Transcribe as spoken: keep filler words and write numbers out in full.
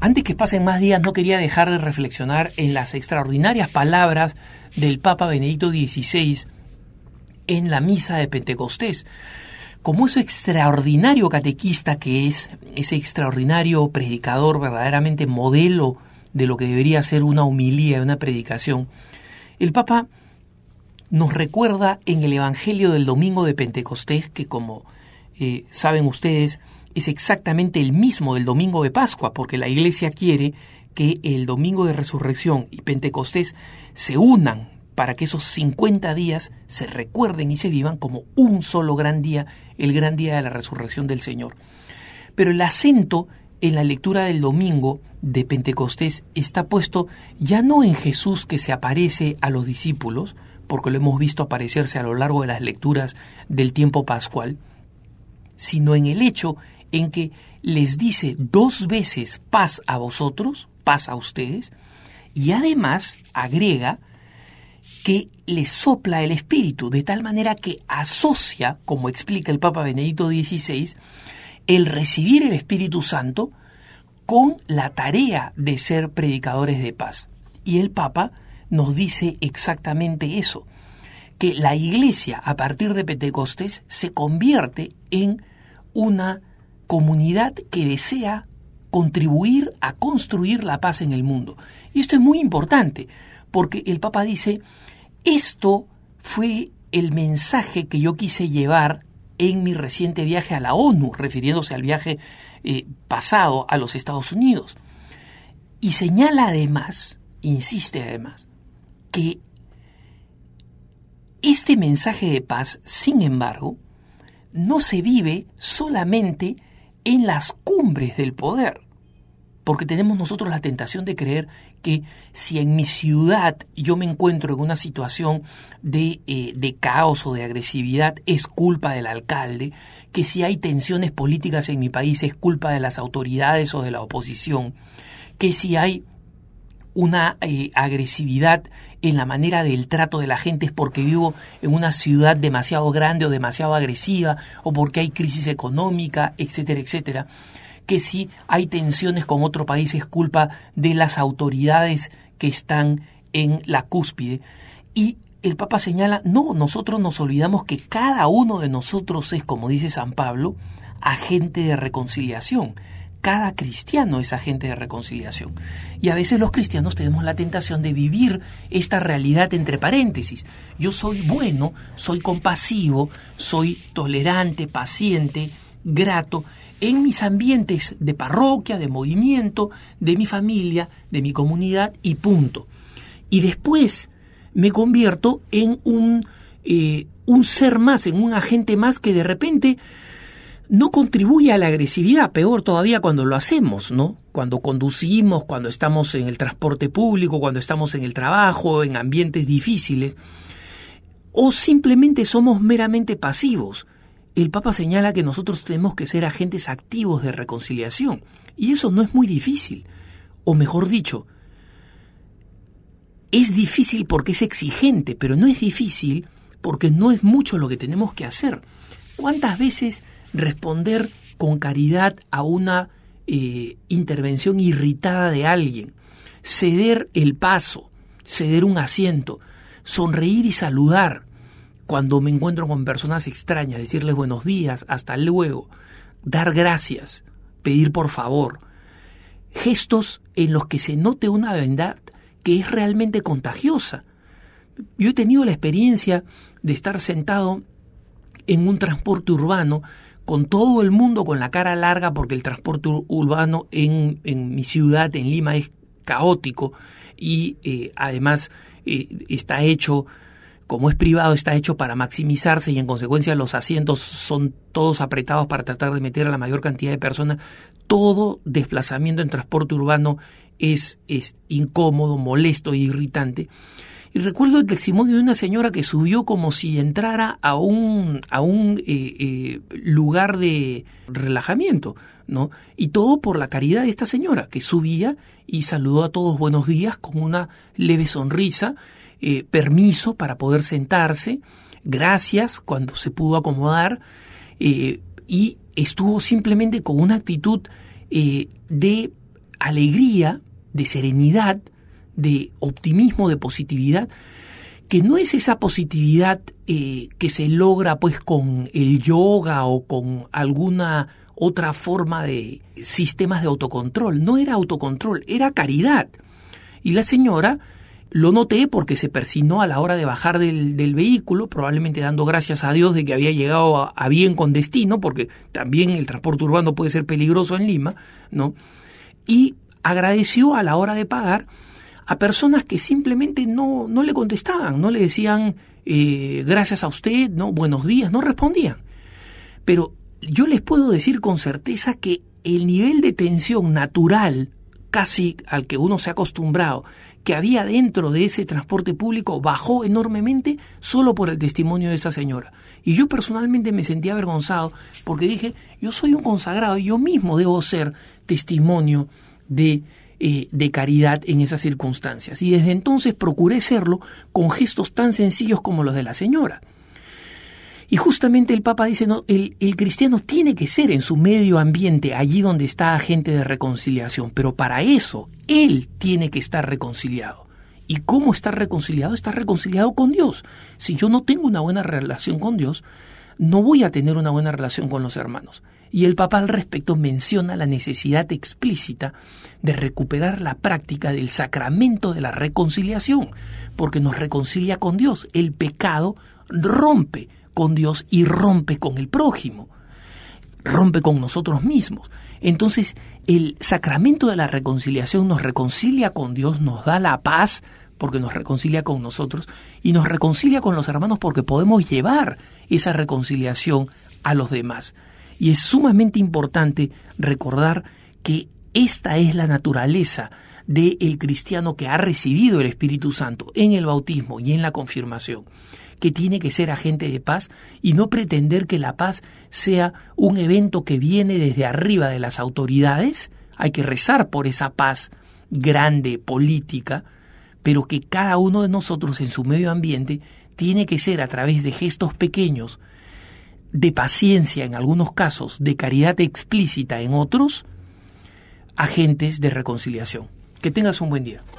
Antes que pasen más días, no quería dejar de reflexionar en las extraordinarias palabras del Papa Benedicto dieciséis en la misa de Pentecostés. Como ese extraordinario catequista que es, ese extraordinario predicador, verdaderamente modelo de lo que debería ser una homilía, una predicación, el Papa nos recuerda en el Evangelio del domingo de Pentecostés, que como eh, saben ustedes, es exactamente el mismo del domingo de Pascua, porque la Iglesia quiere que el domingo de Resurrección y Pentecostés se unan para que esos cincuenta días se recuerden y se vivan como un solo gran día, el gran día de la resurrección del Señor. Pero el acento en la lectura del domingo de Pentecostés está puesto ya no en Jesús que se aparece a los discípulos, porque lo hemos visto aparecerse a lo largo de las lecturas del tiempo pascual, sino en el hecho en que les dice dos veces paz a vosotros, paz a ustedes, y además agrega que les sopla el Espíritu, de tal manera que asocia, como explica el Papa Benedicto dieciséis, el recibir el Espíritu Santo con la tarea de ser predicadores de paz. Y el Papa nos dice exactamente eso, que la Iglesia a partir de Pentecostés se convierte en una comunidad que desea contribuir a construir la paz en el mundo. Y esto es muy importante, porque el Papa dice, esto fue el mensaje que yo quise llevar en mi reciente viaje a la ONU, refiriéndose al viaje eh, pasado a los Estados Unidos. Y señala además, insiste además, que este mensaje de paz, sin embargo, no se vive solamente en las cumbres del poder, porque tenemos nosotros la tentación de creer que si en mi ciudad yo me encuentro en una situación de, eh, de caos o de agresividad es culpa del alcalde, que si hay tensiones políticas en mi país es culpa de las autoridades o de la oposición, que si hay una eh, agresividad en la manera del trato de la gente es porque vivo en una ciudad demasiado grande o demasiado agresiva o porque hay crisis económica, etcétera, etcétera. Que si hay tensiones con otro país es culpa de las autoridades que están en la cúspide. Y el Papa señala, no, nosotros nos olvidamos que cada uno de nosotros es, como dice San Pablo, agente de reconciliación. Cada cristiano es agente de reconciliación. Y a veces los cristianos tenemos la tentación de vivir esta realidad entre paréntesis. Yo soy bueno, soy compasivo, soy tolerante, paciente, grato, en mis ambientes de parroquia, de movimiento, de mi familia, de mi comunidad y punto. Y después me convierto en un, eh, un ser más, en un agente más que de repente no contribuye a la agresividad, peor todavía cuando lo hacemos, ¿no? Cuando conducimos, cuando estamos en el transporte público, cuando estamos en el trabajo, en ambientes difíciles, o simplemente somos meramente pasivos. El Papa señala que nosotros tenemos que ser agentes activos de reconciliación, y eso no es muy difícil, o mejor dicho, es difícil porque es exigente, pero no es difícil porque no es mucho lo que tenemos que hacer. ¿Cuántas veces responder con caridad a una eh, intervención irritada de alguien, ceder el paso, ceder un asiento, sonreír y saludar cuando me encuentro con personas extrañas, decirles buenos días, hasta luego, dar gracias, pedir por favor, gestos en los que se note una bondad que es realmente contagiosa? Yo he tenido la experiencia de estar sentado en un transporte urbano con todo el mundo con la cara larga porque el transporte urbano en, en mi ciudad, en Lima, es caótico y eh, además eh, está hecho, como es privado, está hecho para maximizarse y en consecuencia los asientos son todos apretados para tratar de meter a la mayor cantidad de personas. Todo desplazamiento en transporte urbano es, es incómodo, molesto e irritante. Y recuerdo el testimonio de una señora que subió como si entrara a un, a un eh, eh, lugar de relajamiento, ¿no? Y todo por la caridad de esta señora, que subía y saludó a todos buenos días con una leve sonrisa, eh, permiso para poder sentarse, gracias cuando se pudo acomodar, eh, y estuvo simplemente con una actitud eh, de alegría, de serenidad, de optimismo, de positividad, que no es esa positividad eh, que se logra pues con el yoga o con alguna otra forma de sistemas de autocontrol. No era autocontrol, era caridad. Y la señora, lo noté porque se persignó a la hora de bajar del, del vehículo, probablemente dando gracias a Dios de que había llegado a, a bien con destino, porque también el transporte urbano puede ser peligroso en Lima, ¿no? Y agradeció a la hora de pagar a personas que simplemente no, no le contestaban, no le decían eh, gracias a usted, no, buenos días, no respondían. Pero yo les puedo decir con certeza que el nivel de tensión natural, casi al que uno se ha acostumbrado, que había dentro de ese transporte público, bajó enormemente solo por el testimonio de esa señora. Y yo personalmente me sentía avergonzado porque dije, yo soy un consagrado y yo mismo debo ser testimonio de Eh, de caridad en esas circunstancias. Y desde entonces procuré serlo con gestos tan sencillos como los de la señora. Y justamente el Papa dice, no, el, el cristiano tiene que ser en su medio ambiente, allí donde está agente de reconciliación, pero para eso él tiene que estar reconciliado. ¿Y cómo estar reconciliado? Estar reconciliado con Dios. Si yo no tengo una buena relación con Dios, no voy a tener una buena relación con los hermanos. Y el Papa al respecto menciona la necesidad explícita de recuperar la práctica del sacramento de la reconciliación, porque nos reconcilia con Dios. El pecado rompe con Dios y rompe con el prójimo, rompe con nosotros mismos. Entonces, el sacramento de la reconciliación nos reconcilia con Dios, nos da la paz, porque nos reconcilia con nosotros, y nos reconcilia con los hermanos porque podemos llevar esa reconciliación a los demás. Y es sumamente importante recordar que esta es la naturaleza del cristiano que ha recibido el Espíritu Santo en el bautismo y en la confirmación, que tiene que ser agente de paz y no pretender que la paz sea un evento que viene desde arriba de las autoridades. Hay que rezar por esa paz grande, política, pero que cada uno de nosotros en su medio ambiente tiene que ser a través de gestos pequeños, de paciencia en algunos casos, de caridad explícita en otros, agentes de reconciliación. Que tengas un buen día.